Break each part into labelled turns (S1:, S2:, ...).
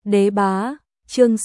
S1: Đế bá, chương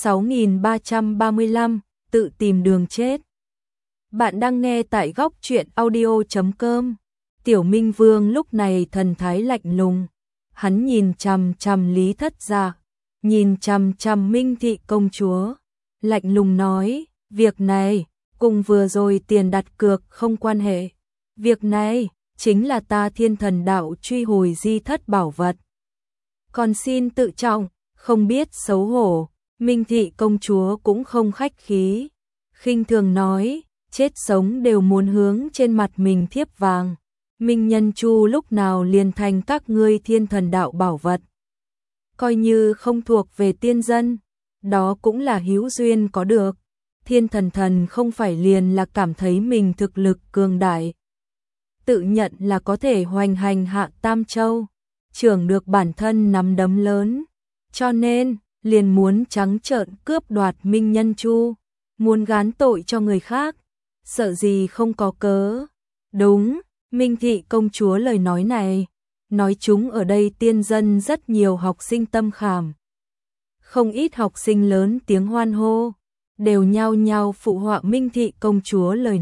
S1: 6335, tự tìm đường chết. Bạn đang nghe tại góc truyện audio.com. Tiểu Minh Vương lúc này thần thái lạnh lùng. Hắn nhìn chằm chằm Lý Thất Dạ, nhìn chằm chằm Minh Thị công chúa. Lạnh lùng nói, việc này, cùng vừa rồi tiền đặt cược không quan hệ. Việc này, chính là ta Thiên Thần Đạo truy hồi di thất bảo vật. Còn xin tự trọng, không biết xấu hổ. Minh Thị công chúa cũng không khách khí, khinh thường nói, chết sống đều muốn hướng trên mặt mình thiếp vàng. Minh Nhân Chu lúc nào liền thành các ngươi Thiên Thần Đạo bảo vật. Coi như không thuộc về tiên dân, đó cũng là hữu duyên có được. Thiên Thần Thần không phải liền là cảm thấy mình thực lực cường đại, tự nhận là có thể hoành hành hạ Tam Châu, trưởng được bản thân nắm đấm lớn, cho nên liền muốn trắng trợn cướp đoạt Minh Nhân Chu, muốn gán tội cho người khác, sợ gì không có cớ. Đúng, Minh Thị công chúa lời nói này, nói chúng ở đây tiên dân rất nhiều học sinh tâm khảm. Không ít học sinh lớn tiếng hoan hô, đều nhao nhao phụ họa Minh Thị công chúa lời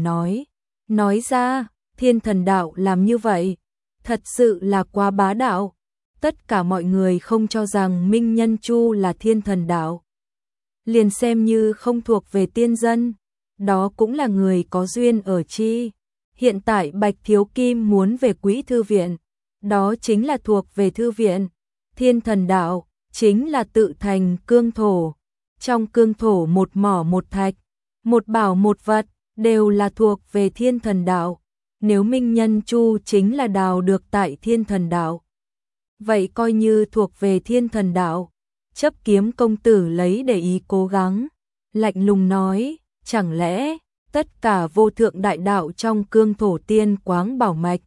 S1: nói ra, Thiên Thần Đạo làm như vậy, thật sự là quá bá đạo. Tất cả mọi người không cho rằng Minh Nhân Chu là Thiên Thần Đạo, liền xem như không thuộc về tiên dân, đó cũng là người có duyên ở chi. Hiện tại Bạch Thiếu Kim muốn về Quý Thư Viện, đó chính là thuộc về Thư Viện. Thiên Thần Đạo chính là tự thành cương thổ, trong cương thổ một mỏ một thạch, một bảo một vật, đều là thuộc về Thiên Thần Đạo. Nếu Minh Nhân Chu chính là đào được tại Thiên Thần Đạo, vậy coi như thuộc về Thiên Thần Đạo. Chấp Kiếm công tử lấy để ý cố gắng, lạnh lùng nói, chẳng lẽ tất cả vô thượng đại đạo trong cương thổ tiên quáng bảo mạch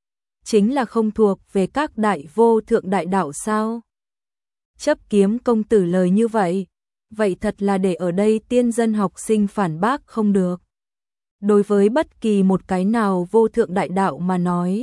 S1: chính là không thuộc về các đại vô thượng đại đạo sao? Chấp Kiếm công tử lời như vậy thật là để ở đây tiên dân học sinh phản bác không được. Đối với bất kỳ một cái nào vô thượng đại đạo mà nói,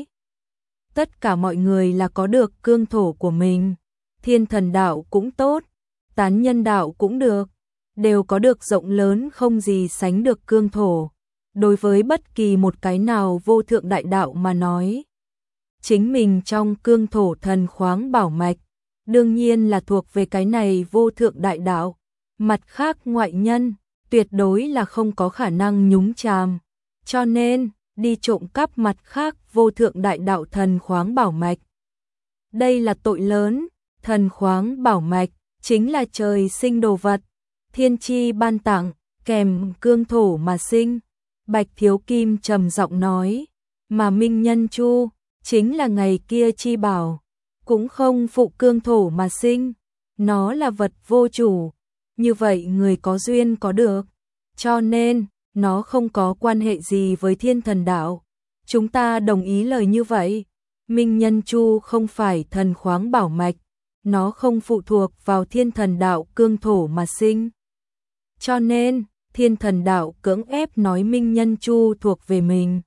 S1: tất cả mọi người là có được cương thổ của mình. Thiên Thần Đạo cũng tốt, Tán Nhân Đạo cũng được, đều có được rộng lớn không gì sánh được cương thổ. Đối với bất kỳ một cái nào vô thượng đại đạo mà nói, chính mình trong cương thổ thần khoáng bảo mạch, đương nhiên là thuộc về cái này vô thượng đại đạo. Mặt khác ngoại nhân, tuyệt đối là không có khả năng nhúng chàm. Cho nên, đi trộm cắp mặt khác vô thượng đại đạo thần khoáng bảo mạch, đây là tội lớn. Thần khoáng bảo mạch chính là trời sinh đồ vật, thiên chi ban tặng, kèm cương thổ mà sinh. Bạch Thiếu Kim trầm giọng nói, mà Minh Nhân Chu chính là ngày kia chi bảo, cũng không phụ cương thổ mà sinh, nó là vật vô chủ, như vậy người có duyên có được, cho nên nó không có quan hệ gì với Thiên Thần Đạo. Chúng ta đồng ý lời như vậy. Minh Nhân Chu không phải thần khoáng bảo mạch, nó không phụ thuộc vào Thiên Thần Đạo cương thổ mà sinh. Cho nên, Thiên Thần Đạo cưỡng ép nói Minh Nhân Chu thuộc về mình.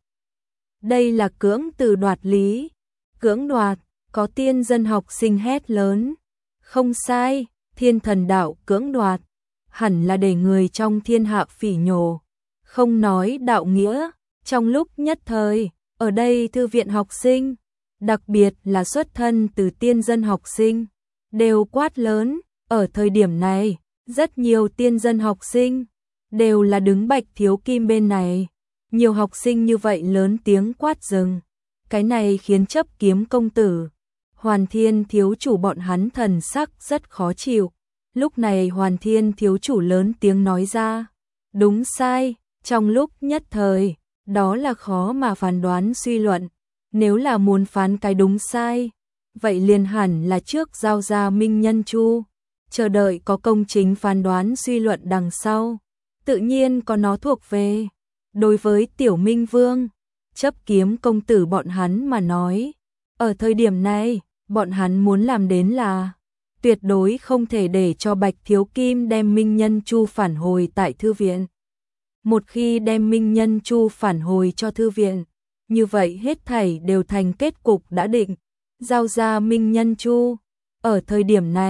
S1: Đây là cưỡng từ đoạt lý, cưỡng đoạt, có tiên dân học sinh hét lớn. Không sai, Thiên Thần Đạo cưỡng đoạt, hẳn là để người trong thiên hạ phỉ nhổ, không nói đạo nghĩa. Trong lúc nhất thời, ở đây thư viện học sinh, đặc biệt là xuất thân từ tiên dân học sinh, đều quát lớn. Ở thời điểm này, rất nhiều tiên dân học sinh đều là đứng Bạch Thiếu Kim bên này. Nhiều học sinh như vậy lớn tiếng quát dừng. Cái này khiến Chấp Kiếm công tử, Hoàn Thiên thiếu chủ bọn hắn thần sắc rất khó chịu. Lúc này Hoàn Thiên thiếu chủ lớn tiếng nói ra, đúng sai, trong lúc nhất thời, đó là khó mà phán đoán suy luận. Nếu là muốn phán cái đúng sai, vậy liền hẳn là trước giao ra Minh Nhân Chu, chờ đợi có công chính phán đoán suy luận đằng sau, tự nhiên có nó thuộc về. Đối với Tiểu Minh Vương, Chấp Kiếm công tử bọn hắn mà nói, ở thời điểm này, bọn hắn muốn làm đến là tuyệt đối không thể để cho Bạch Thiếu Kim đem Minh Nhân Chu phản hồi tại thư viện. Một khi đem Minh Nhân Chu phản hồi cho thư viện, như vậy hết thảy đều thành kết cục đã định. Giao ra Minh Nhân Chu, ở thời điểm này,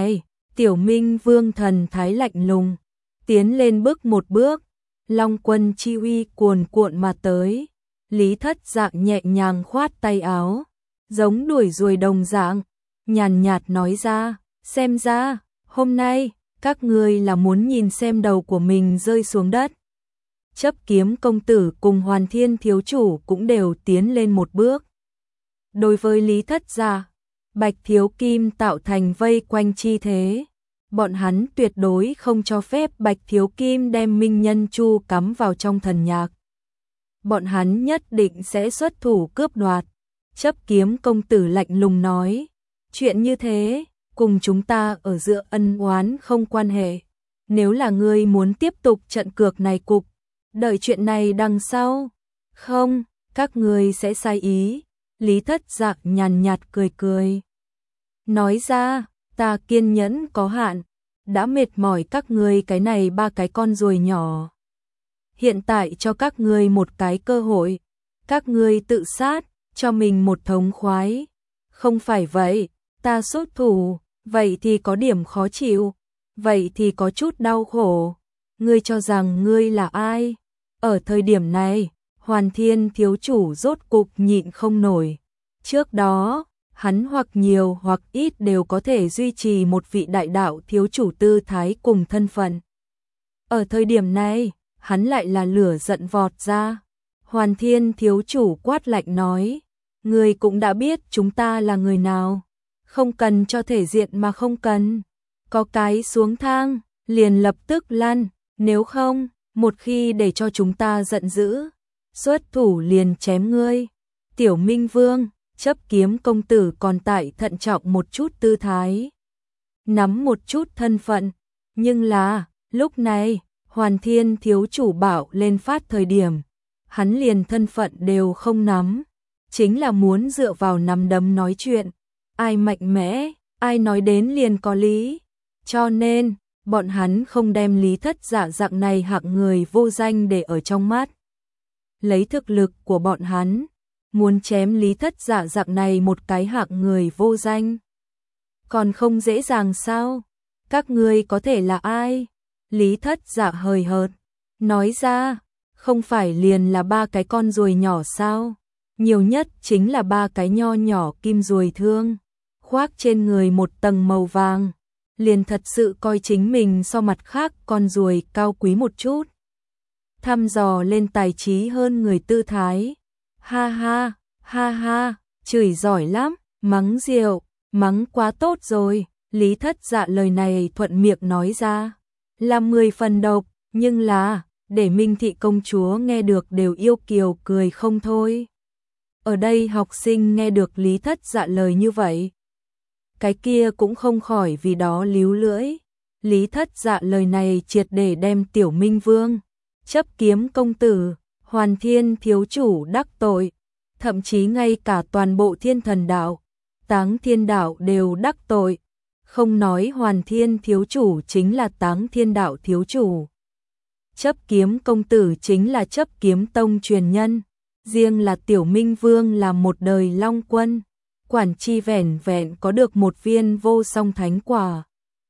S1: Tiểu Minh Vương thần thái lạnh lùng, tiến lên bước một bước, Long Quân chi uy cuồn cuộn mà tới. Lý Thất Dạ nhẹ nhàng khoát tay áo, giống đuổi ruồi đồng dạng, nhàn nhạt nói ra, xem ra, hôm nay, các ngươi là muốn nhìn xem đầu của mình rơi xuống đất. Chấp Kiếm công tử cùng Hoàn Thiên thiếu chủ cũng đều tiến lên một bước. Đối với Lý Thất Dạ, Bạch Thiếu Kim tạo thành vây quanh chi thế. Bọn hắn tuyệt đối không cho phép Bạch Thiếu Kim đem Minh Nhân Chu cắm vào trong thần nhạc. Bọn hắn nhất định sẽ xuất thủ cướp đoạt. Chấp Kiếm công tử lạnh lùng nói, chuyện như thế, cùng chúng ta ở giữa ân oán không quan hệ. Nếu là ngươi muốn tiếp tục trận cược này cục, đợi chuyện này đằng sau. Không, các ngươi sẽ sai ý. Lý Thất Dạ nhàn nhạt cười cười. Nói ra, ta kiên nhẫn có hạn, đã mệt mỏi các ngươi cái này ba cái con ruồi nhỏ. Hiện tại cho các ngươi một cái cơ hội, các ngươi tự sát, cho mình một thống khoái. Không phải vậy, ta xuất thủ, vậy thì có điểm khó chịu, vậy thì có chút đau khổ. Ngươi cho rằng ngươi là ai? Ở thời điểm này, Hoàn Thiên thiếu chủ rốt cục nhịn không nổi. Trước đó, hắn hoặc nhiều hoặc ít đều có thể duy trì một vị đại đạo thiếu chủ tư thái cùng thân phận. Ở thời điểm này, hắn lại là lửa giận vọt ra. Hoàn Thiên thiếu chủ quát lạnh nói, ngươi cũng đã biết chúng ta là người nào, không cần cho thể diện mà không cần. Có cái xuống thang, liền lập tức lăn, nếu không, một khi để cho chúng ta giận dữ, xuất thủ liền chém ngươi. Tiểu Minh Vương, Chấp Kiếm công tử còn tại thận trọng một chút tư thái, nắm một chút thân phận, nhưng là, lúc này, Hoàn Thiên thiếu chủ bảo lên phát thời điểm, hắn liền thân phận đều không nắm, chính là muốn dựa vào nắm đấm nói chuyện, ai mạnh mẽ, ai nói đến liền có lý, cho nên, bọn hắn không đem Lý Thất Dạ dạng này hạng người vô danh để ở trong mắt. Lấy thực lực của bọn hắn, muốn chém Lý Thất Dạ dạng này một cái hạng người vô danh, còn không dễ dàng sao? Các ngươi có thể là ai? Lý Thất Dạ hời hợt, nói ra, không phải liền là ba cái con ruồi nhỏ sao? Nhiều nhất chính là ba cái nho nhỏ kim ruồi thương, khoác trên người một tầng màu vàng, liền thật sự coi chính mình so mặt khác con ruồi cao quý một chút. Thăm dò lên tài trí hơn người tư thái. Ha ha, chửi giỏi lắm, mắng rượu, mắng quá tốt rồi. Lý Thất Dạ lời này thuận miệng nói ra, là 10 phần độc, nhưng là, để Minh Thị công chúa nghe được đều yêu kiều cười không thôi. Ở đây học sinh nghe được Lý Thất Dạ lời như vậy, cái kia cũng không khỏi vì đó líu lưỡi. Lý Thất Dạ lời này triệt để đem Tiểu Minh Vương, Chấp Kiếm công tử, Hoàn Thiên thiếu chủ đắc tội, thậm chí ngay cả toàn bộ Thiên Thần đạo, Táng Thiên đạo đều đắc tội. Không nói Hoàn Thiên thiếu chủ chính là Táng Thiên đạo thiếu chủ, Chấp Kiếm công tử chính là Chấp Kiếm tông truyền nhân, riêng là Tiểu Minh Vương là một đời Long Quân, quản chi vẻn vẹn có được một viên vô song thánh quả.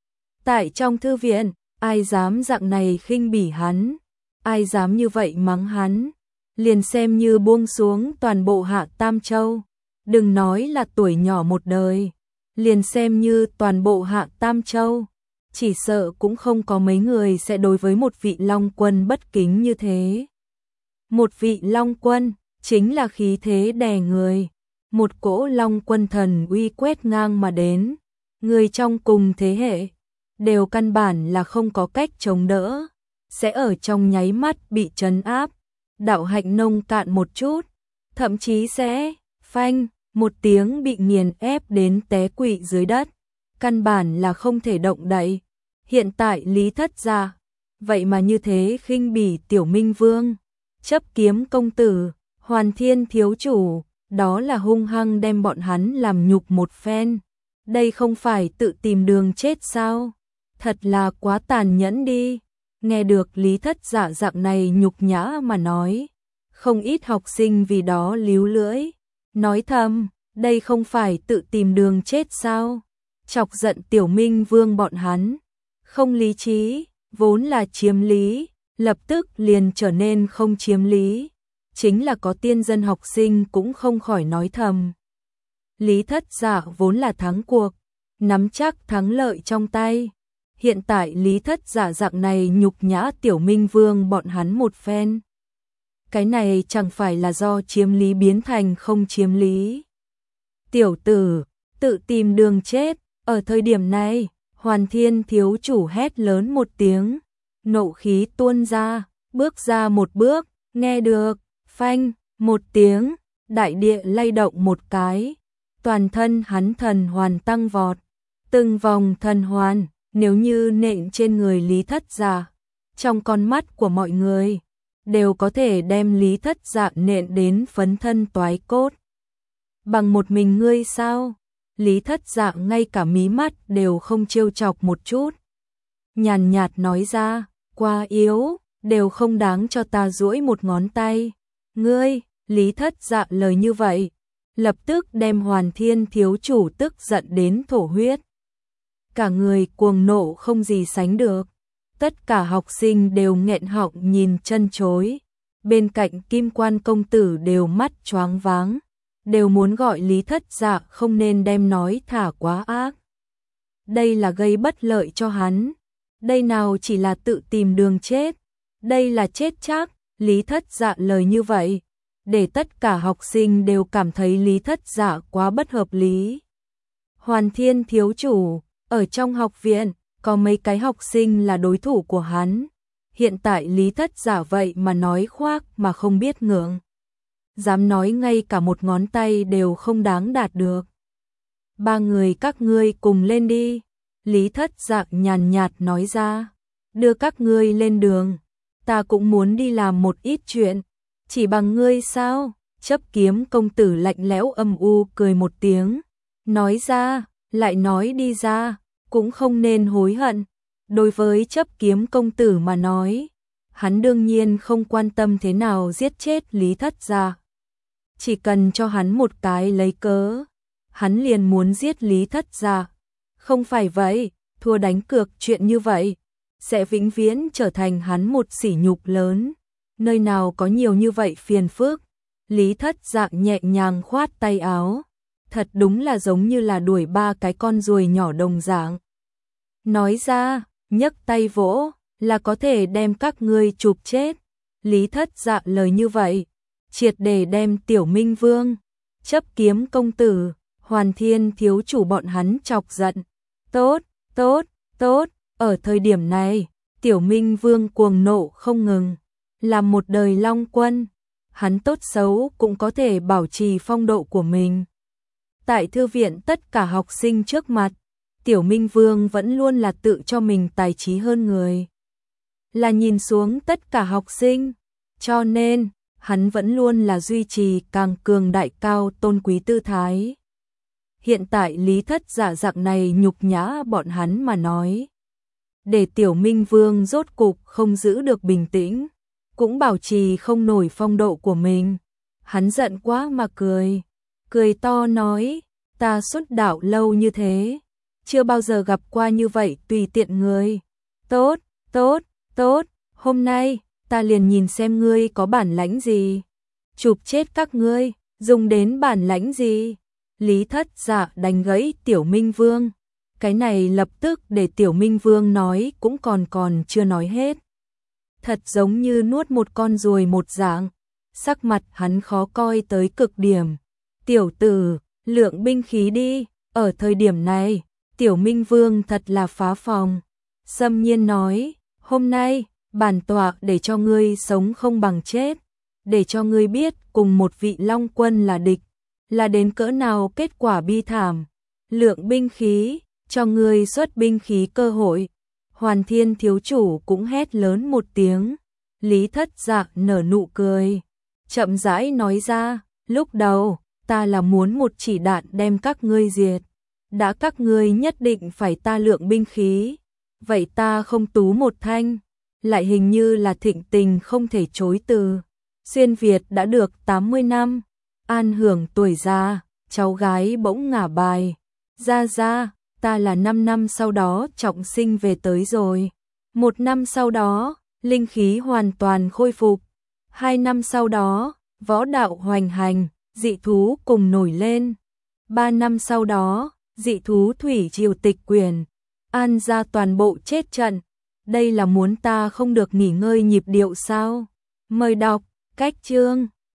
S1: Tại trong thư viện, ai dám dạng này khinh bỉ hắn, ai dám như vậy mắng hắn, liền xem như buông xuống toàn bộ Hạ Tam Châu, đừng nói là tuổi nhỏ một đời, liền xem như toàn bộ Hạ Tam Châu, chỉ sợ cũng không có mấy người sẽ đối với một vị Long Quân bất kính như thế. Một vị Long Quân, chính là khí thế đè người, một cỗ Long Quân thần uy quét ngang mà đến, người trong cùng thế hệ, đều căn bản là không có cách chống đỡ, sẽ ở trong nháy mắt bị trấn áp, đạo hạnh nông cạn một chút, thậm chí sẽ, phanh, một tiếng bị nghiền ép đến té quỵ dưới đất, căn bản là không thể động đậy. Hiện tại Lý Thất Dạ, vậy mà như thế khinh bỉ Tiểu Minh Vương, Chấp Kiếm công tử, Hoàn Thiên thiếu chủ, đó là hung hăng đem bọn hắn làm nhục một phen. Đây không phải tự tìm đường chết sao? Thật là quá tàn nhẫn đi. Nghe được Lý Thất Dạ dạng này nhục nhã mà nói, không ít học sinh vì đó líu lưỡi, nói thầm, đây không phải tự tìm đường chết sao? chọc giận Tiểu Minh Vương bọn hắn. Không lý trí, vốn là chiếm lý, lập tức liền trở nên không chiếm lý. Chính là có tiên dân học sinh cũng không khỏi nói thầm. Lý Thất Dạ vốn là thắng cuộc, nắm chắc thắng lợi trong tay. Hiện tại Lý Thất Dạ dạng này nhục nhã Tiểu Minh Vương bọn hắn một phen. Cái này chẳng phải là do chiếm lý biến thành không chiếm lý. Tiểu tử, tự tìm đường chết. Ở thời điểm này, Hoàn Thiên thiếu chủ hét lớn một tiếng, nộ khí tuôn ra, bước ra một bước, nghe được, phanh, một tiếng, đại địa lay động một cái, toàn thân hắn thần hoàn tăng vọt, từng vòng thần hoàn, nếu như nện trên người Lý Thất Dạ, trong con mắt của mọi người, đều có thể đem Lý Thất Dạ nện đến phấn thân toái cốt. Bằng một mình ngươi sao? Lý Thất Dạ ngay cả mí mắt đều không trêu chọc một chút. Nhàn nhạt nói ra, quá yếu, đều không đáng cho ta duỗi một ngón tay. Ngươi, Lý Thất Dạ lời như vậy, lập tức đem Hoàn Thiên thiếu chủ tức giận đến thổ huyết. Cả người cuồng nộ không gì sánh được. Tất cả học sinh đều nghẹn họng nhìn chân chối. Bên cạnh Kim Quan công tử đều mắt choáng váng, đều muốn gọi Lý Thất Dạ không nên đem nói thả quá ác. Đây là gây bất lợi cho hắn. Đây nào chỉ là tự tìm đường chết. Đây là chết chắc. Lý Thất Dạ lời như vậy, để tất cả học sinh đều cảm thấy Lý Thất Dạ quá bất hợp lý. Hoàn Thiên thiếu chủ, ở trong học viện, có mấy cái học sinh là đối thủ của hắn. Hiện tại Lý Thất Dạ vậy mà nói khoác mà không biết ngượng. Dám nói ngay cả một ngón tay đều không đáng đạt được. Ba người các ngươi cùng lên đi. Lý Thất Dạ nhàn nhạt nói ra. Đưa các ngươi lên đường. Ta cũng muốn đi làm một ít chuyện. Chỉ bằng ngươi sao? Chấp Kiếm công tử lạnh lẽo âm u cười một tiếng. Nói ra, lại nói đi ra, cũng không nên hối hận. Đối với Chấp Kiếm công tử mà nói, hắn đương nhiên không quan tâm thế nào giết chết Lý Thất Dạ. Chỉ cần cho hắn một cái lấy cớ, hắn liền muốn giết Lý Thất Dạ. Không phải vậy, thua đánh cược chuyện như vậy, sẽ vĩnh viễn trở thành hắn một sỉ nhục lớn. Nơi nào có nhiều như vậy phiền phức. Lý Thất Dạ nhẹ nhàng khoát tay áo, thật đúng là giống như là đuổi ba cái con ruồi nhỏ đồng dạng. Nói ra, nhấc tay vỗ, là có thể đem các ngươi chụp chết. Lý Thất Dạ lời như vậy, triệt để đem Tiểu Minh Vương, Chấp Kiếm công tử, Hoàn Thiên thiếu chủ bọn hắn chọc giận. Tốt, tốt, tốt, ở thời điểm này, Tiểu Minh Vương cuồng nộ không ngừng, làm một đời long quân, hắn tốt xấu cũng có thể bảo trì phong độ của mình. Tại thư viện tất cả học sinh trước mặt, Tiểu Minh Vương vẫn luôn là tự cho mình tài trí hơn người, là nhìn xuống tất cả học sinh, cho nên hắn vẫn luôn là duy trì càng cường đại cao tôn quý tư thái. Hiện tại Lý Thất Dạ dạng này nhục nhã bọn hắn mà nói, để Tiểu Minh Vương rốt cục không giữ được bình tĩnh, cũng bảo trì không nổi phong độ của mình. Hắn giận quá mà cười, cười to nói, ta xuất đạo lâu như thế, chưa bao giờ gặp qua như vậy tùy tiện người. Tốt, tốt, tốt, hôm nay, ta liền nhìn xem ngươi có bản lãnh gì. Chụp chết các ngươi, dùng đến bản lãnh gì. Lý Thất Dạ đánh gãy Tiểu Minh Vương. Cái này lập tức để Tiểu Minh Vương nói cũng còn chưa nói hết. Thật giống như nuốt một con ruồi một dạng. Sắc mặt hắn khó coi tới cực điểm. Tiểu tử, lượng binh khí đi. Ở thời điểm này, Tiểu Minh Vương thật là phá phòng. Xâm Nhiên nói, hôm nay, bản tọa để cho ngươi sống không bằng chết. Để cho ngươi biết cùng một vị long quân là địch, là đến cỡ nào kết quả bi thảm. Lượng binh khí, cho ngươi xuất binh khí cơ hội. Hoàn Thiên thiếu chủ cũng hét lớn một tiếng. Lý Thất Dạ nở nụ cười, chậm rãi nói ra, lúc đầu, ta là muốn một chỉ đạn đem các ngươi diệt. Đã các ngươi nhất định phải ta lượng binh khí, vậy ta không tú một thanh, lại hình như là thịnh tình không thể chối từ. Xuyên Việt đã được 80 năm, an hưởng tuổi già, cháu gái bỗng ngả bài. Ra, ta là 5 năm sau đó trọng sinh về tới rồi. 1 năm sau đó, linh khí hoàn toàn khôi phục. 2 năm sau đó, võ đạo hoành hành, dị thú cùng nổi lên. 3 năm sau đó, dị thú thủy triều tịch quyền, An ra toàn bộ chết trận. Đây là muốn ta không được nghỉ ngơi nhịp điệu sao? Mời đọc, cách chương.